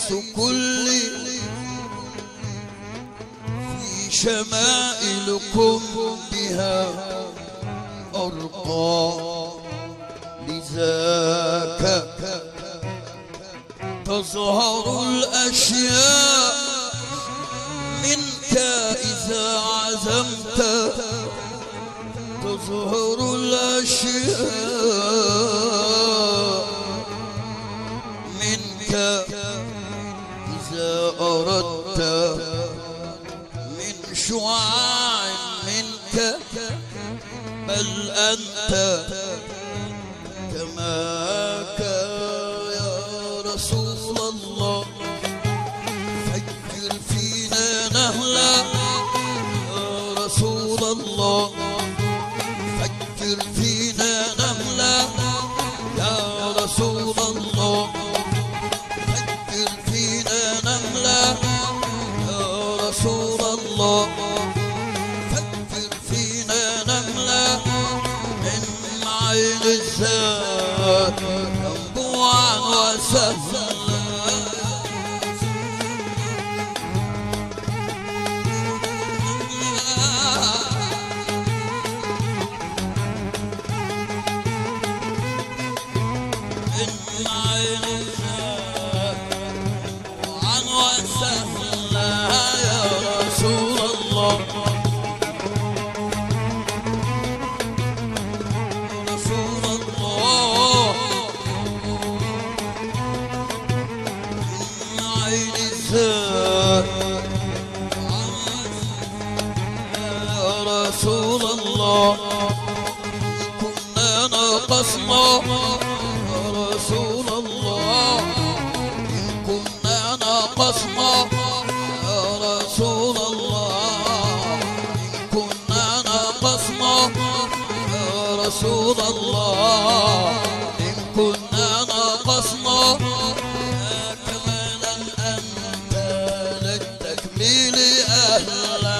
حيث كل في شمائلكم بها أرقى، لذاك تظهر الأشياء منك إذا عزمت، تظهر الأشياء منك إذا أردت، من شعاع منك، بل أنت كماك يا رسول الله. فجر فينا نهلا يا رسول الله، فجر فينا نهلا يا رسول الله، فجر فينا نهلا يا رسول الله، فجر فينا نهلا من معين الذات ينبوعا وسهلا. رسول الله كنا نقصنا يا رسول الله، إن كنا نقصنا يا رسول الله، إن كنا نقصنا يا رسول الله، إن كنا نقصنا يا كمالا أنت للتكميل أهلا.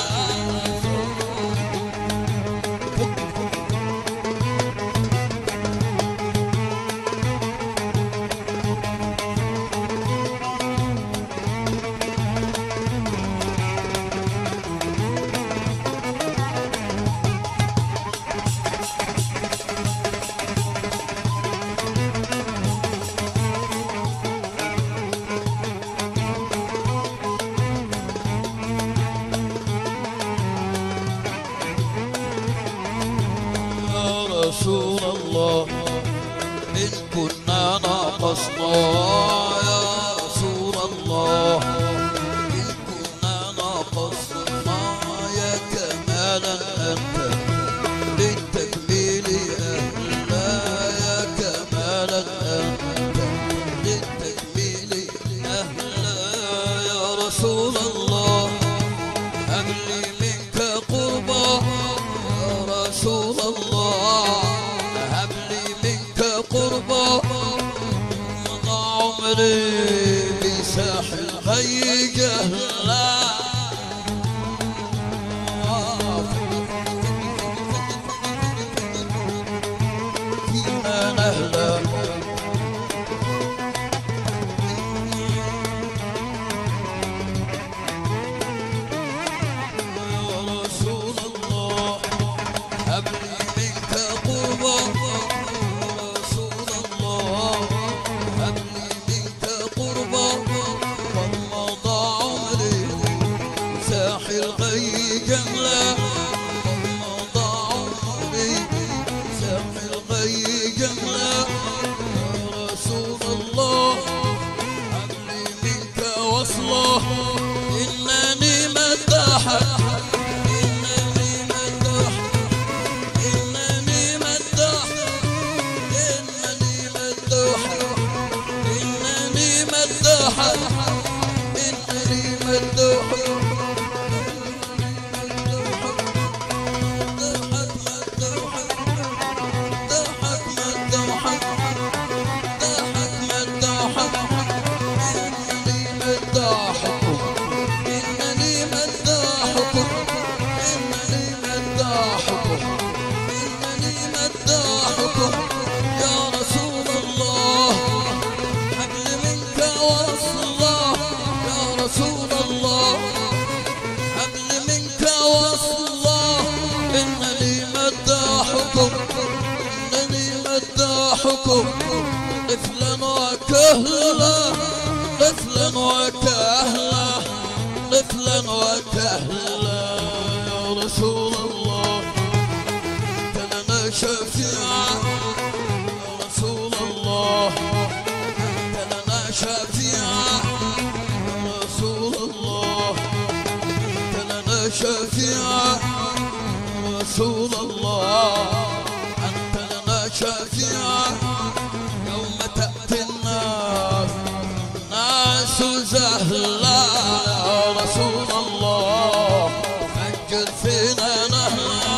رسول الله إن كنا نقصنا يا رسول الله، إن كنا نقصنا يا كمالا أنت للتكميل أهلا، يا كمالا أنت للتكميل أهلا. يا رسول الله هب لي منك قربا يا رسول الله، هب لي منك قربا، مضى عمري بساحل غي جهلا. فينا نهلا يا رسول الله، هب لي منك قربا يا رسول الله، هب لي منك قربا، والله روحكم طفلا وكهلا طفلا وكهلا طفلا وكهلا يا رسول الله أنت لنا شفيعا يا رسول الله أنت لنا شفيعا يا رسول الله أنت لنا شفيعا يا رسول الله أنت لنا شفيعا يوم تأتي الناس زهلا يا رسول الله فجر فينا نهلا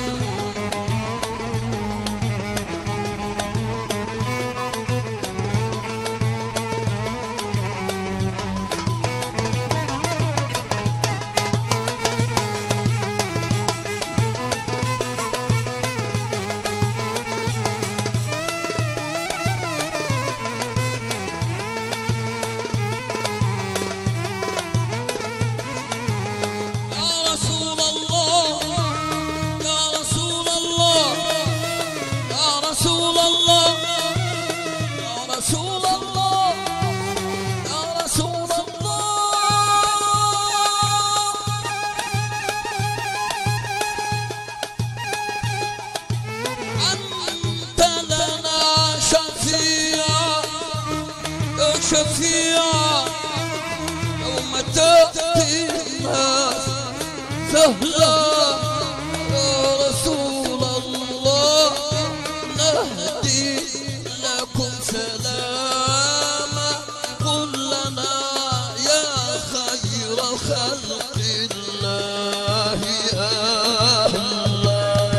شفيعا يوم تأتي الناس زهلا يا رسول الله نهدي لكم سلاما قل لنا يا خير خلق الله أهلا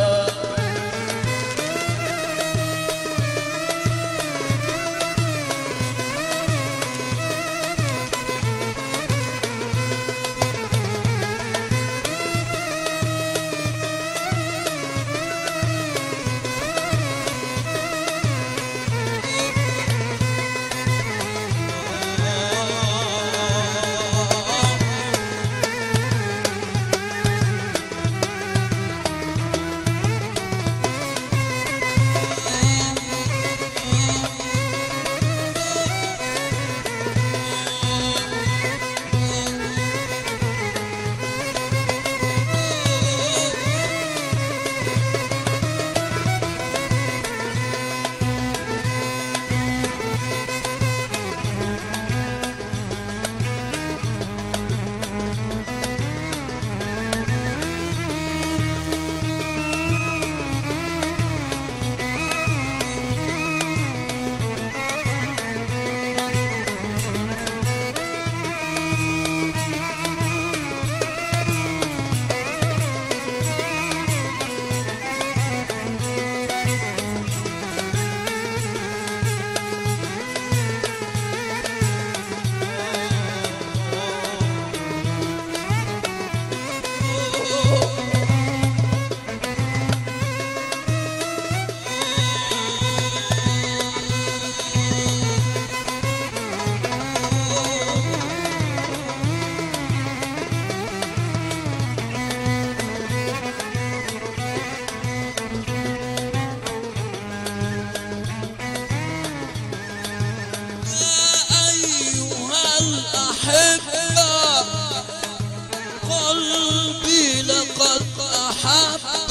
قلبي لقد أحب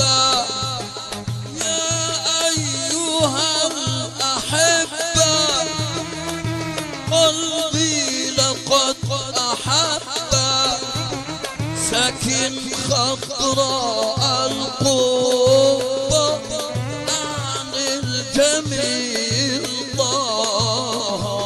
يا أيها الأحبة قلبي لقد أحب سكن خضراء القبة عن الجميل ضاع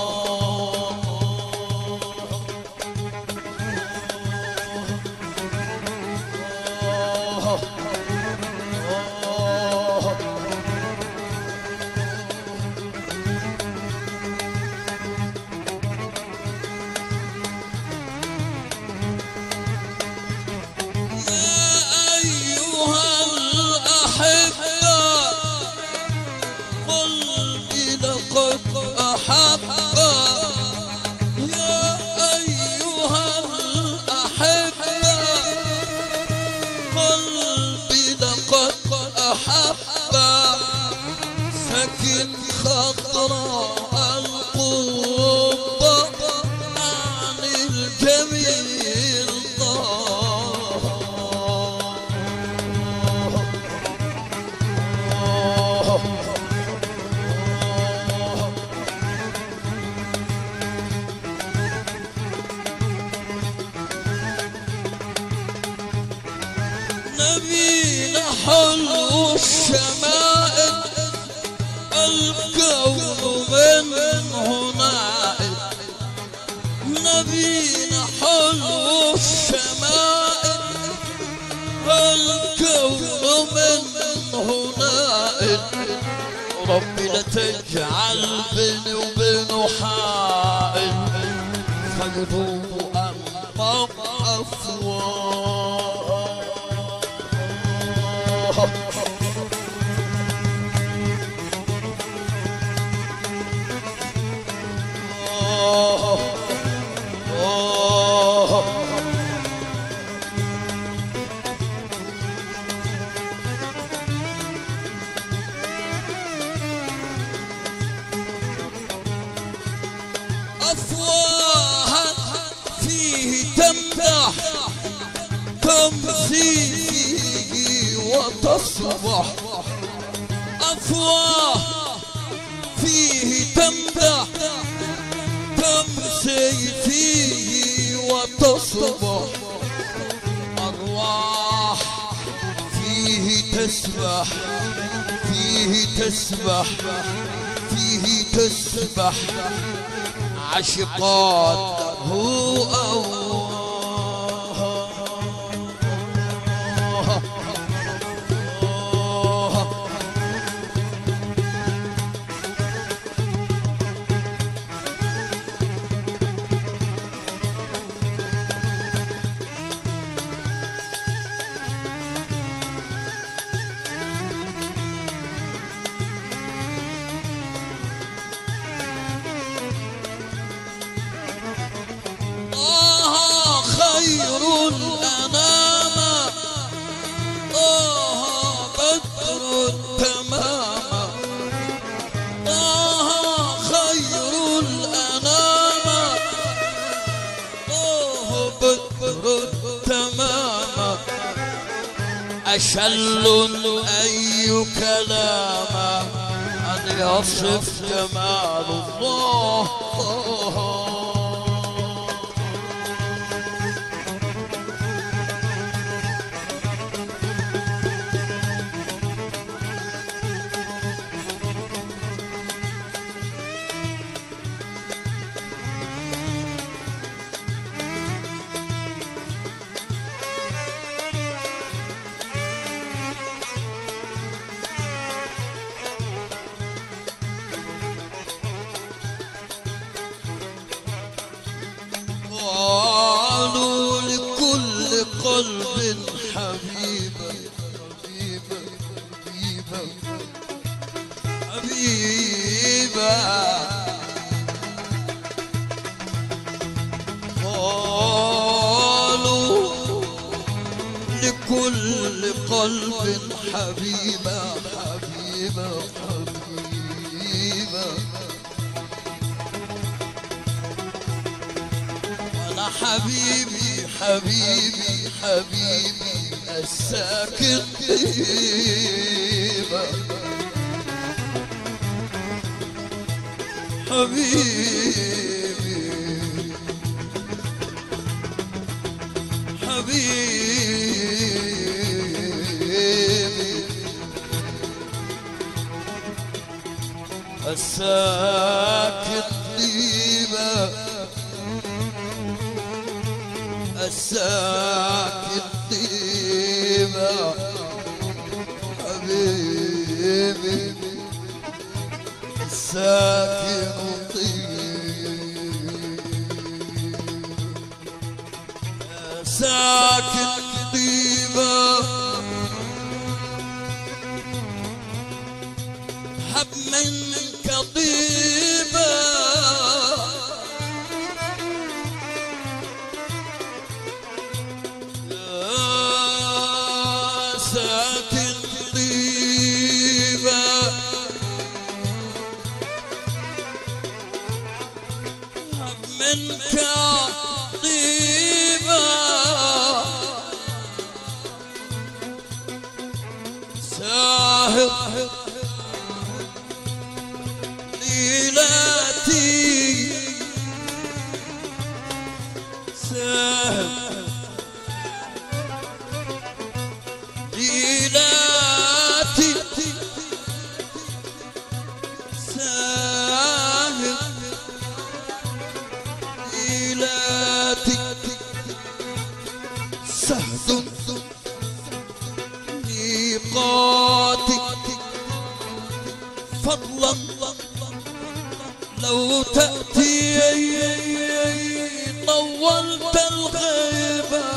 سكن خط الشمائل الكون من هنائل نبينا حلو الشمائل الكون من هنائل ربي لا تجعل بيني وبينه حائل فيضوم أمام أفواه أفواه فيه تمدح تمسي فيه وتصبح أفواه فيه تمدح تمسي فيه وتصبح أرواح فيه تسبح فيه تسبح فيه تسبح عشقات هو خير الأنام بدر تماما خير الأنام بدر تماما أشل أي كلام أن يصف جمال الله قالوا لكل قلب حبيبة حبيبة حبيبة حبيبة قالوا لكل قلب حبيبة حبيبة حبيبة حبيبي حبيبي حبيبي الساكن طيبة حبيبي حبيبي الساكن طيبة الساكن طيبة حبيبي الساكن طيبة ساكن طيبة حب منك طيبة ساكن طيبة حب منك طيبة ساهر ليلاتي ساهر ليلاتي صلاتي فضلا لو تأتي طولت الغيبة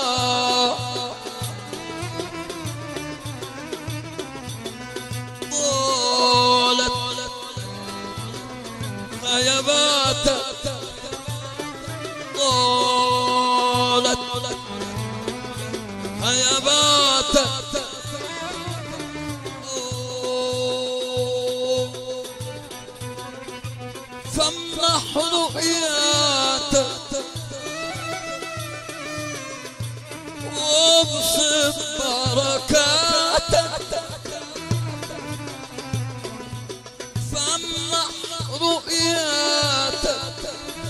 طالت غيبات طالت غيبات فامنح رؤياتك وابسط بركاتك فامنح رؤياتك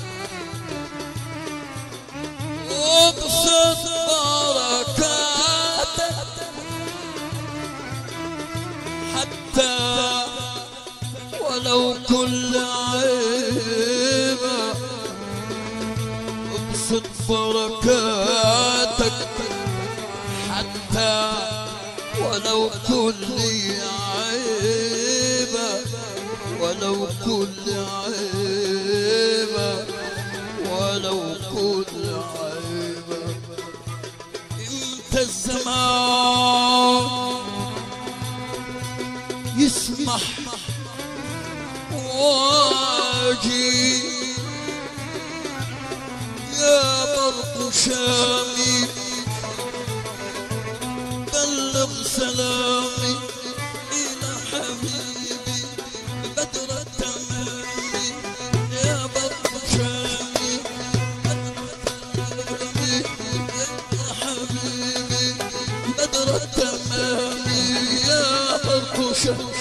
وابسط بركاتك حتى ولو كل عيبة ابسط بركاتك حتى ولو كل عيبة ولو كل عيبة ولو كل عيبة امتى الزمان يسمح واجي يا برق شامي بلغ سلامي إلى حبيبي بدر التمامي يا برق شامي يا حبيبي بدر التمامي يا برق شامي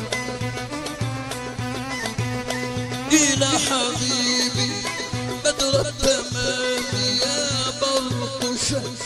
إلى حبيبي بدر التمام يا برق شمس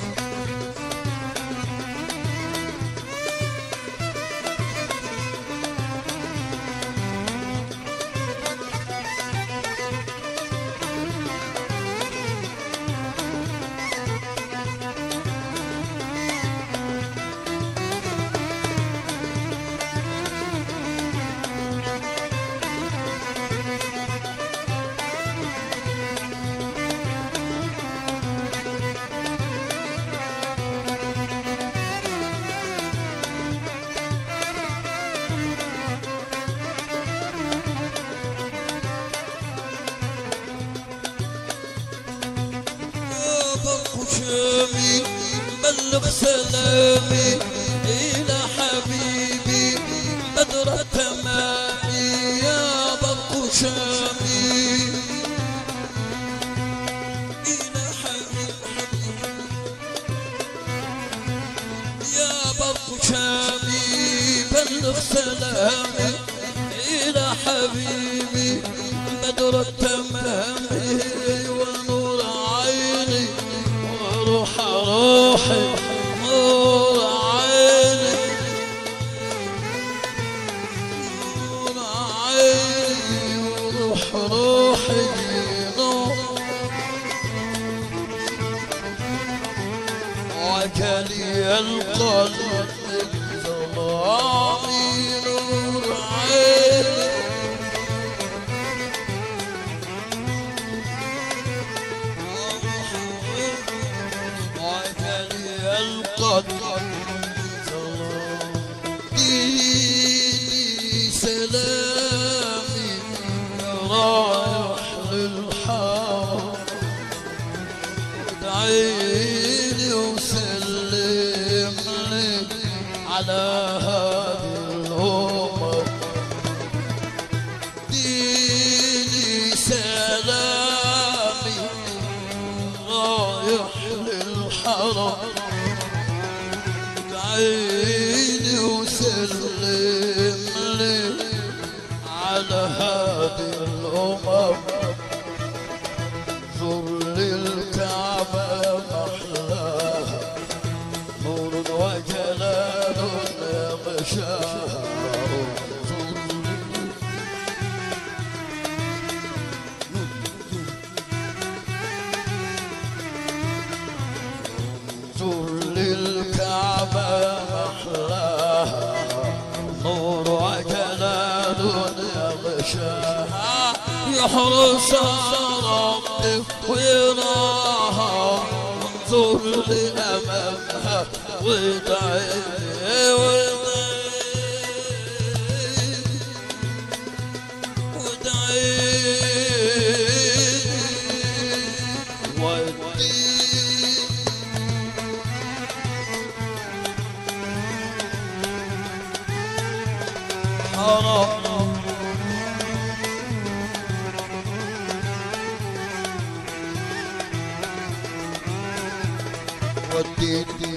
شامي بلغ سلامي إلى حبيبي بدر تمامي يا برق شامي إلى حبيبي يا برق شامي بلغ سلامي إلى حبيبي بدر التمامي ونور عيني وروح روحي نور عيني نور عيني وروح روحي نور وكلي القلب ظلامي نور عيني ديني سلامي رايح للحرم ادعيلي وسلم لي على هذه الأمة ديني سلامي رايح للحرم عيني وسلم لي على هذه الأمم زر لي الكعبة محلاها نور وجلال مشاها زر لي الكعبة محلاها مشاها يحرس ربي ويراها انظر لأمامها وادعي وديني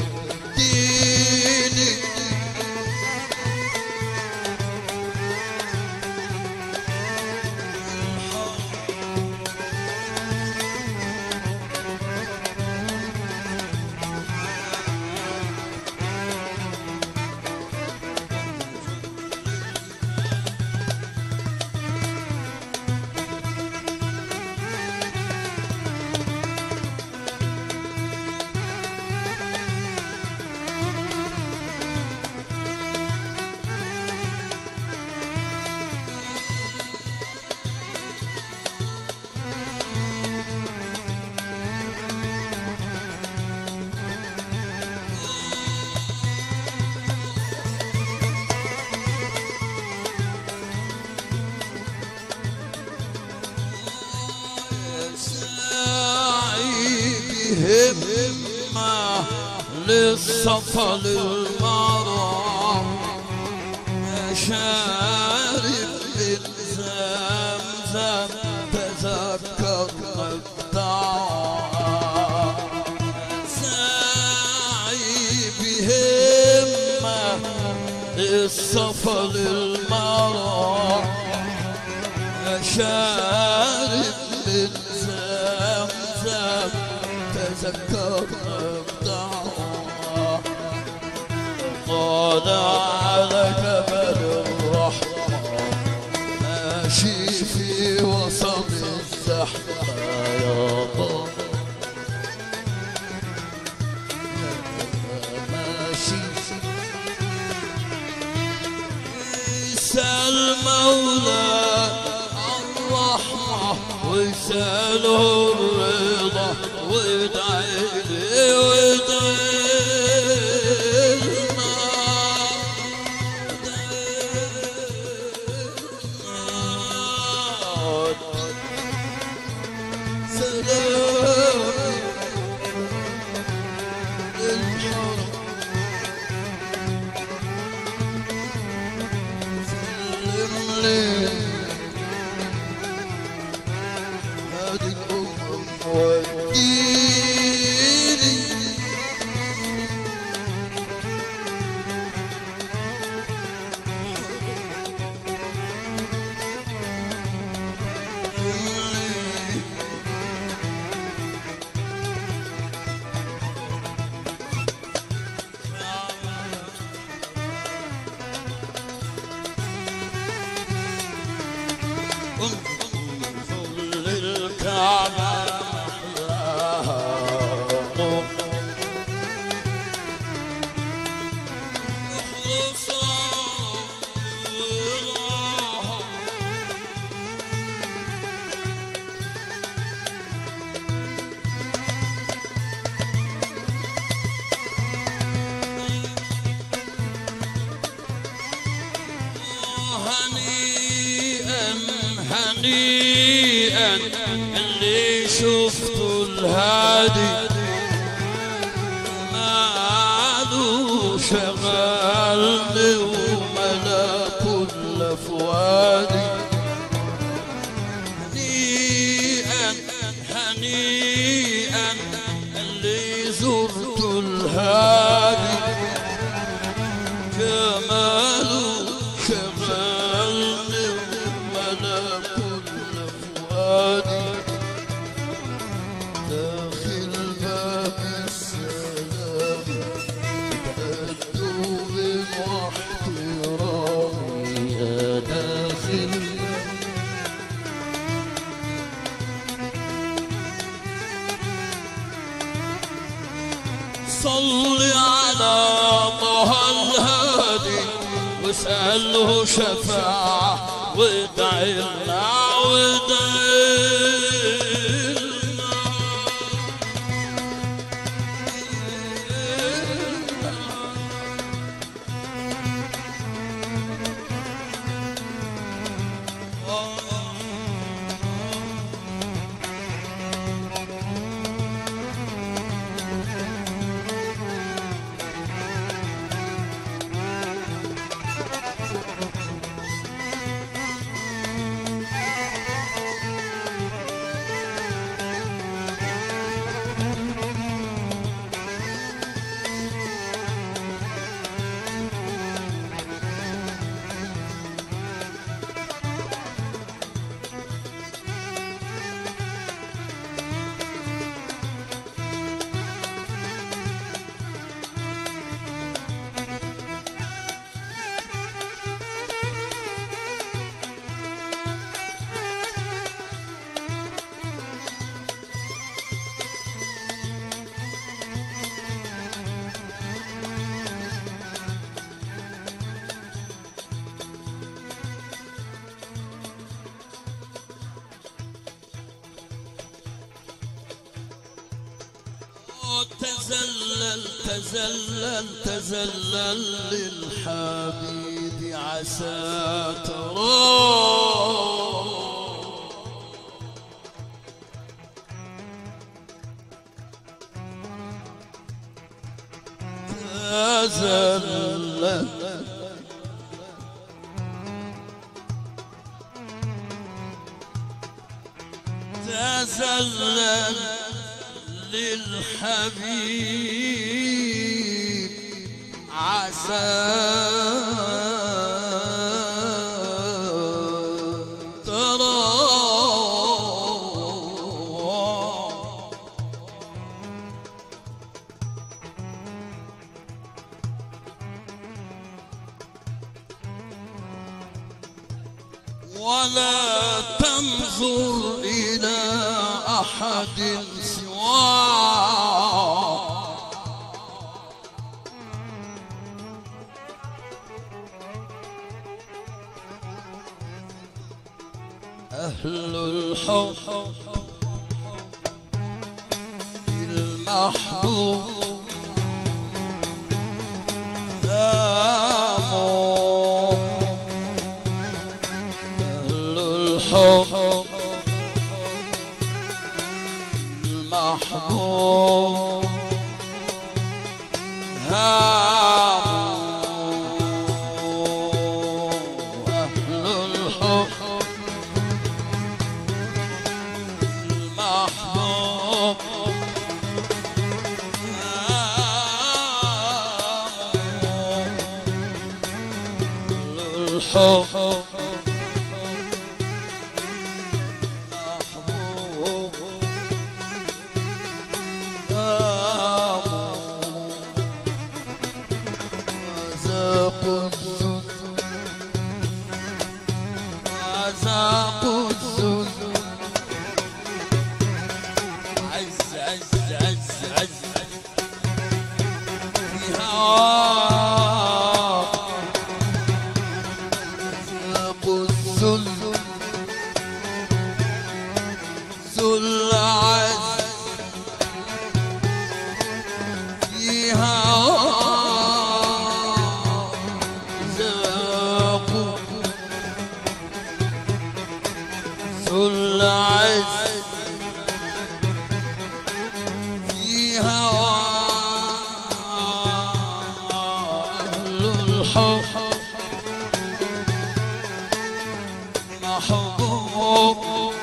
همة للصفا للمرام شارب من زمزم تذكرنا الدعاء سعي بهمة للصفا للمرام شارب من زمزم تذكرنا الدعوة طالع على جبل الرحمة ماشي في وسط الزحمة يا بابا ماشي يسأل مولى الرحمة ويسأله الرضا وادعي لي هنيئا اللي شفته الهادي ماله شغلني وملا كل فؤادي هنيئا اللي زرت الهادي جماله شغلني وملا كل فؤادي داخل باب السلام تأدب واحترامي يا داخل صل على طه الهادي واسأله شفاعة وادعي لنا وادعي تزلل تزلل تزلل للحبيب عسى تراه تزلل تزلل للحبيب عسى ترى ولا تنظر إلى أحد أهل الحب المحبوب داموا أهل الحب المحبوب الحب محبوب ذاق الذل ذاق الذل عز عز عز عز في هواك ذاق الذل ذل عز في هواك ذاق ذل عز في هواك أهل الحب محبوب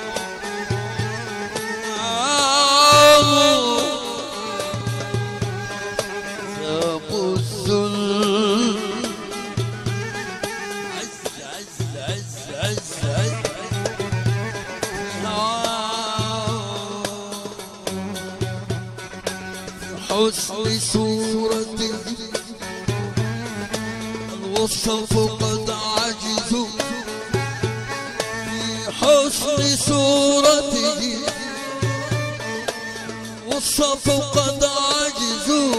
ذاق الذل عز عز عز عز عز حسن صورته الوصف قد عجزوا في حسن صورته وصف قد عجزوا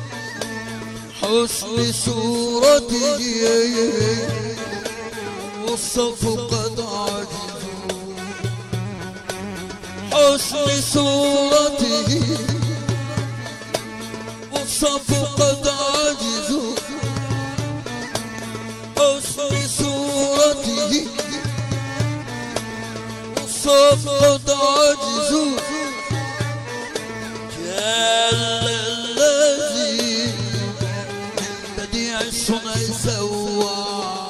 حسن صورته والصف قد عجزوا حسن صورته والصف قد عجزوا حسن صورته والصف قد عجزوا جل الذي بديع الصنع سوى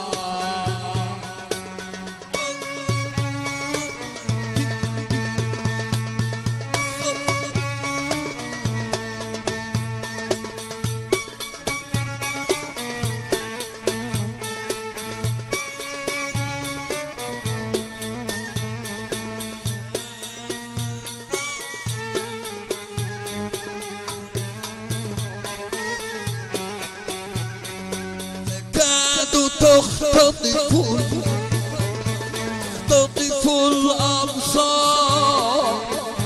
تخطف الأبصار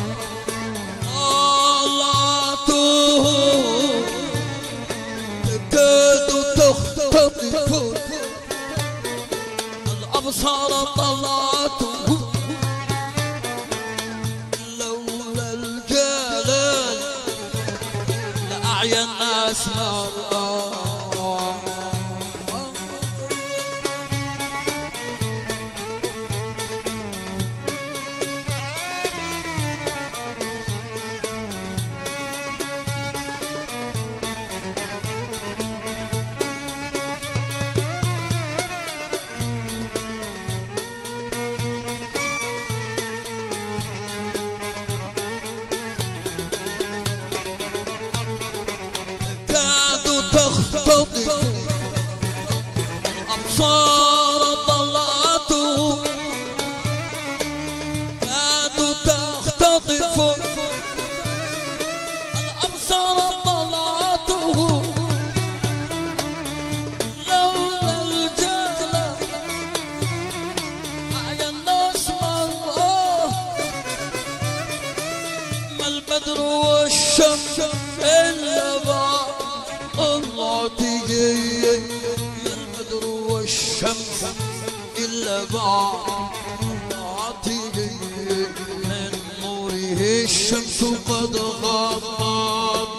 طلعته تكاد تختطف الأبصار طلعته لولا الجلال لأعيا الناس مرآه أبصار طلعته كادوا تختطف الأبصار طلعته لولا الجهل أعيا الناس مرآه ما البدر والشمس إلا بعد الله تجي البدر والشمس إلا بعد عطيه من نوره الشمس قد غطت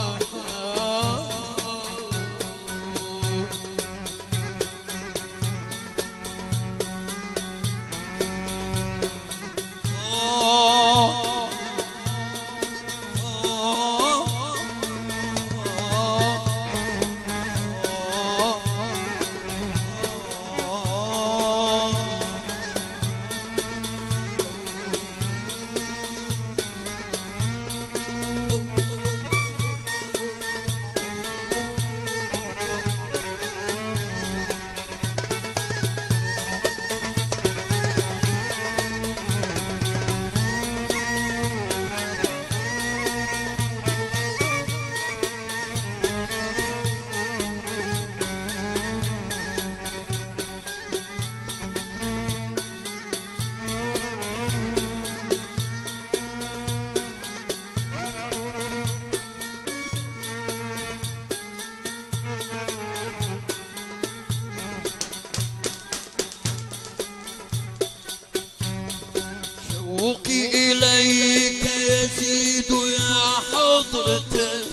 شوقي إليك يزيد يا حضرة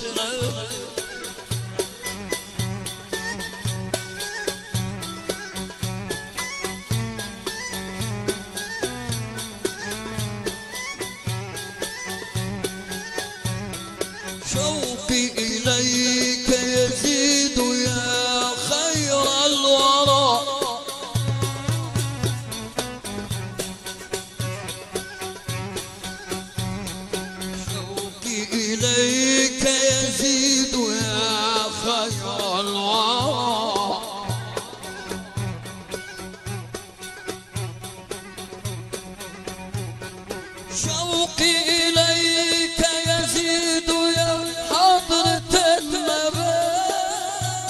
شوقي إليك يزيد يا خير الورى إليك يزيد يا خير الورى شوقي إليك يزيد يا حضرة النبات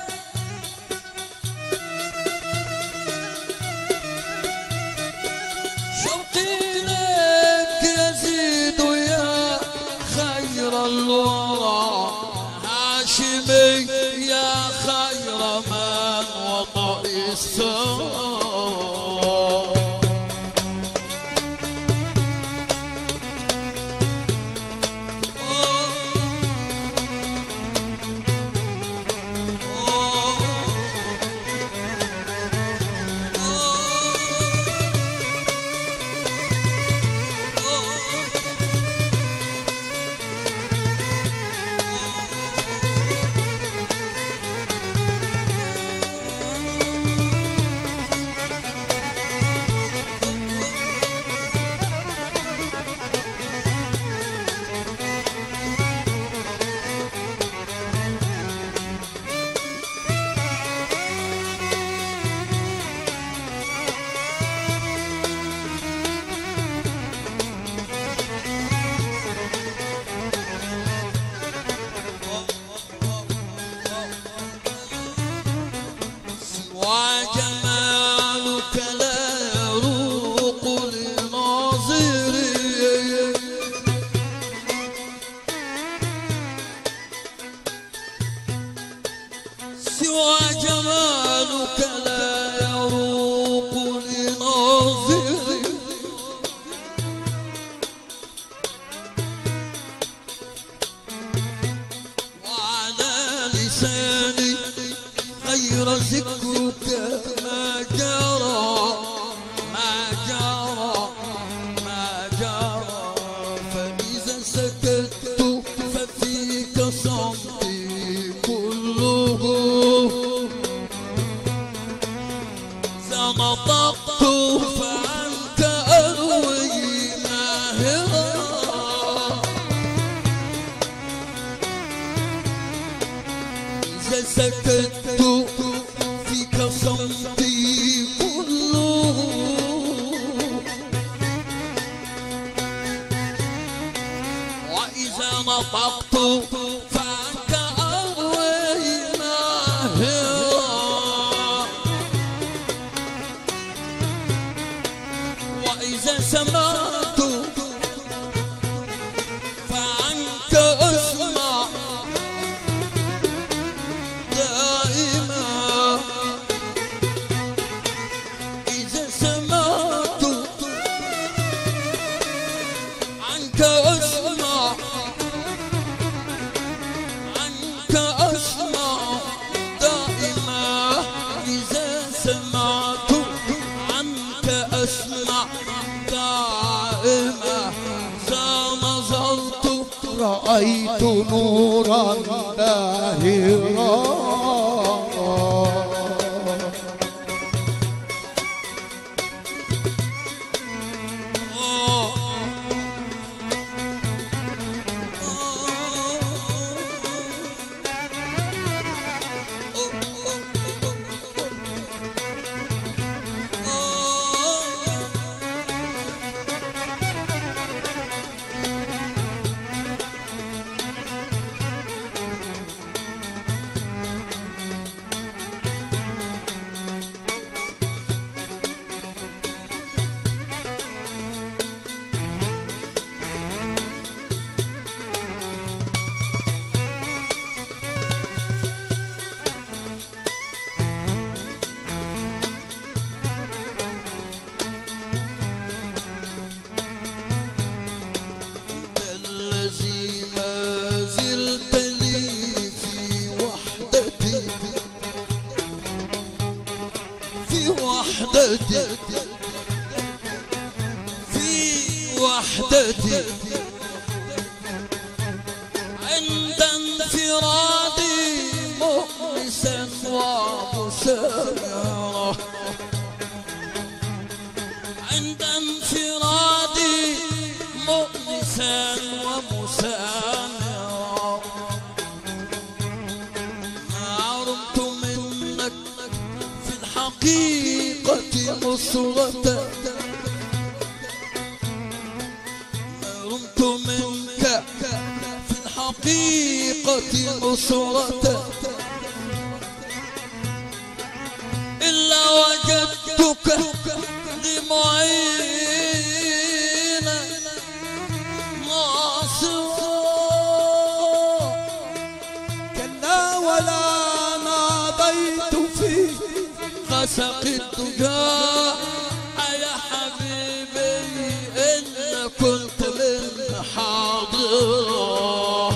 شوقي إليك يزيد يا خير الورى هاشمي يا خير من وطئ الثرى وجمالك لا يروق لناظري سوى جمالك لا يروق لناظري وعلى لساني غير ذكرك ما جرى ما جرى ما جرى فإذا سكت ففيك صمتي كله إذا نطقت فعنك أروي ماهرا إذا سكت فيك صمتي كله وإذا نطقت فعنك أروي ماهرا وإذا سمعت فعنك أسمع دائما إذا سمعت عنك أسمع عنك أسمع دائما إذا سمعت عنك أسمع دائما إذا نظرت رأيت نورا باهرا الذي ما زلت لي في وحدتي في وحدتي في وحدتي عند انفرادي مؤنسا ومسامرا عند انفرادي مؤنسا ومسامرا ما عرمت منك في الحقيقة نصرة ما عرمت منك في الحقيقة نصرة إلا وجدتك لمعينا كلا ولا ناضيت فيه غسق الدجى يا حبيبي إن كنت من حاضرة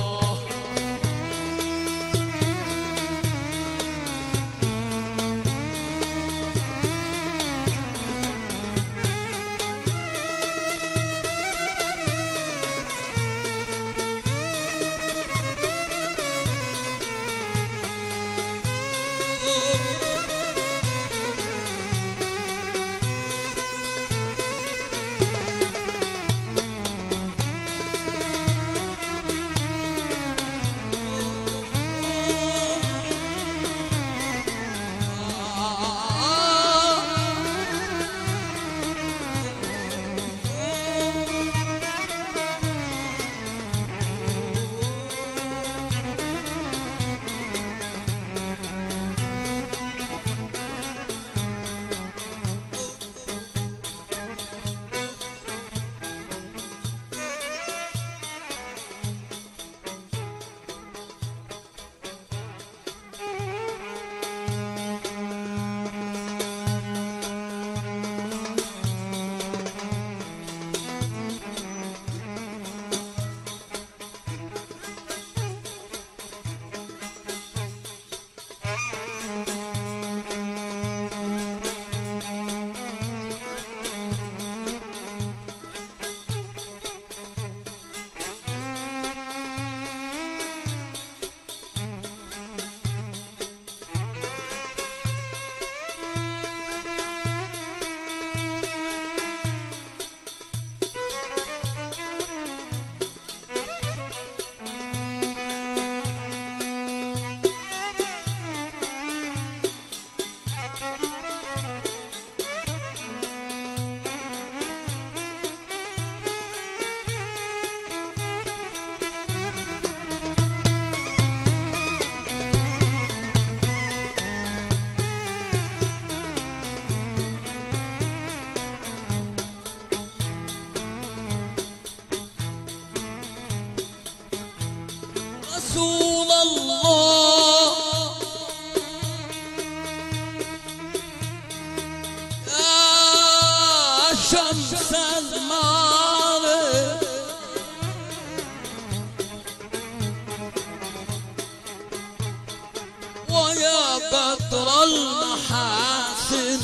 والمحاسن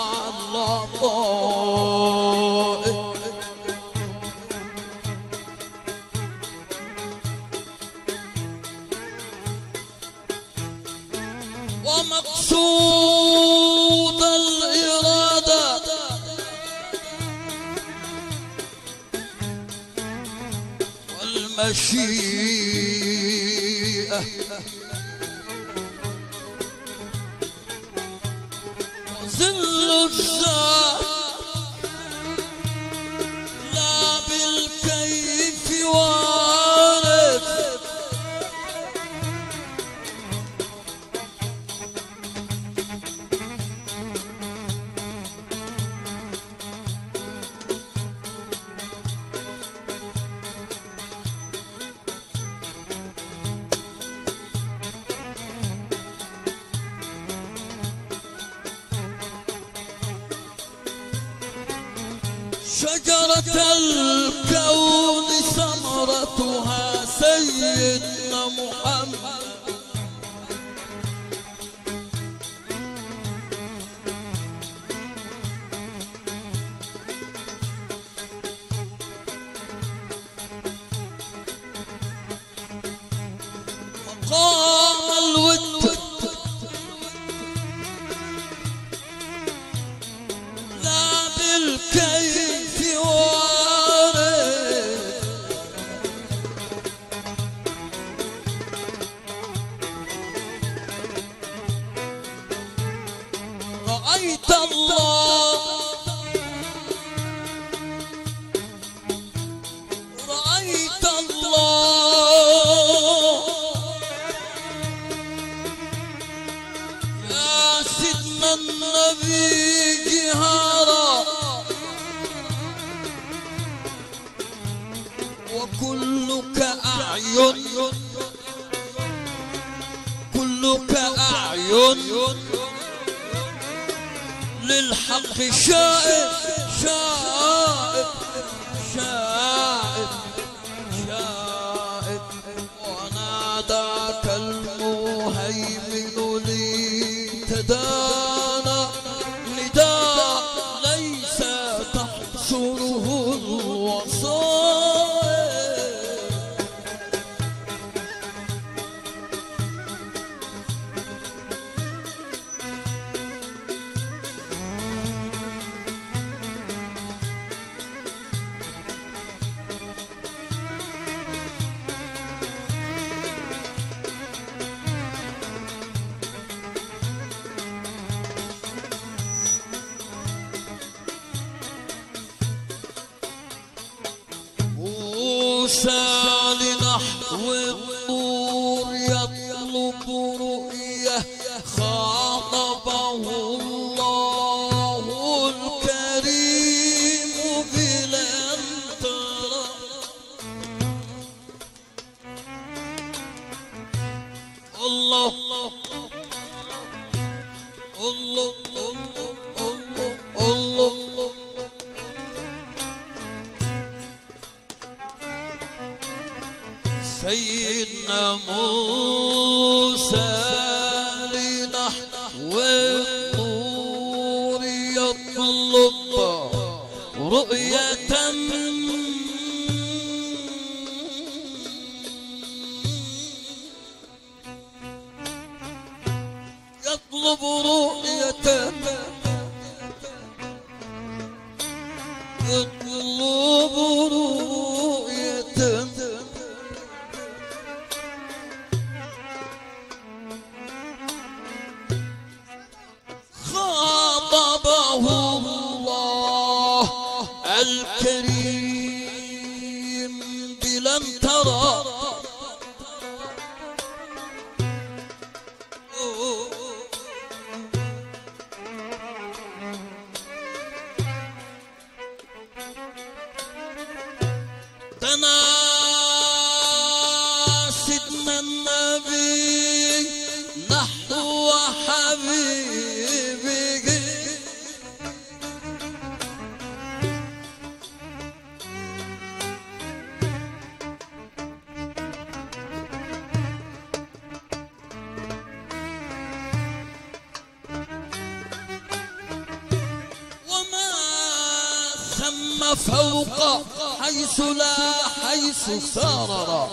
واللطائف ومقصود الإرادة والمشيئة وذل الذات لا بالكيف وارث شجرة الكون ثمرتها سيدنا محمد مقام الود لا بالكيف وارث رأيت الله رأيت الله يا سيدنا النبي جهارا وكلك أعين كلك أعين للحق شائب شائب شائب شائب وناداك المهيمن لي تدانى نداء ليس تحصره الوصائب موسى لنحو الطور يطلب رؤية خاطبه الله الكريم بلن ترى الله الله الله الله الله سيدنا موسى لنحو الطور يطلب رؤية يطلب رؤية يطلب رؤية خاطبه الله الكريم بلم ترى دنا سيدنا النبي نحو حبيبك النجم فوق حيث لا حيث سارر.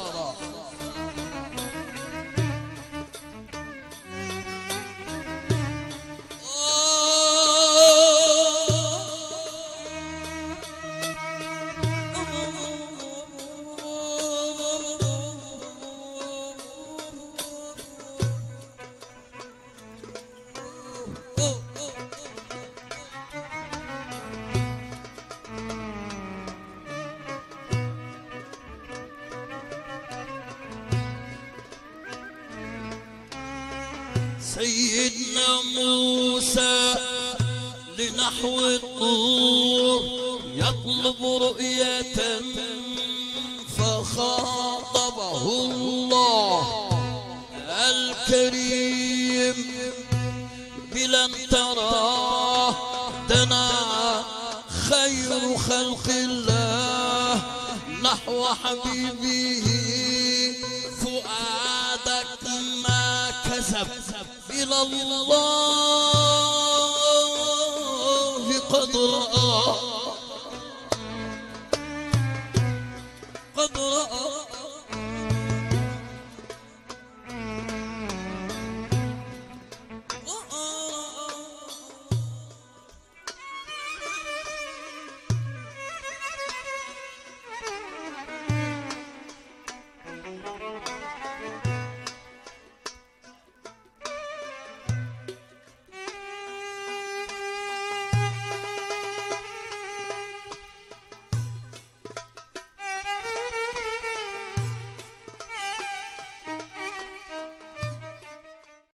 سيدنا موسى لنحو الطور يطلب رؤية فخاطبه الله الكريم بلن تراه دنا خير خلق الله نحو حبيبه فؤادك ما كذب إلى الله قد رأى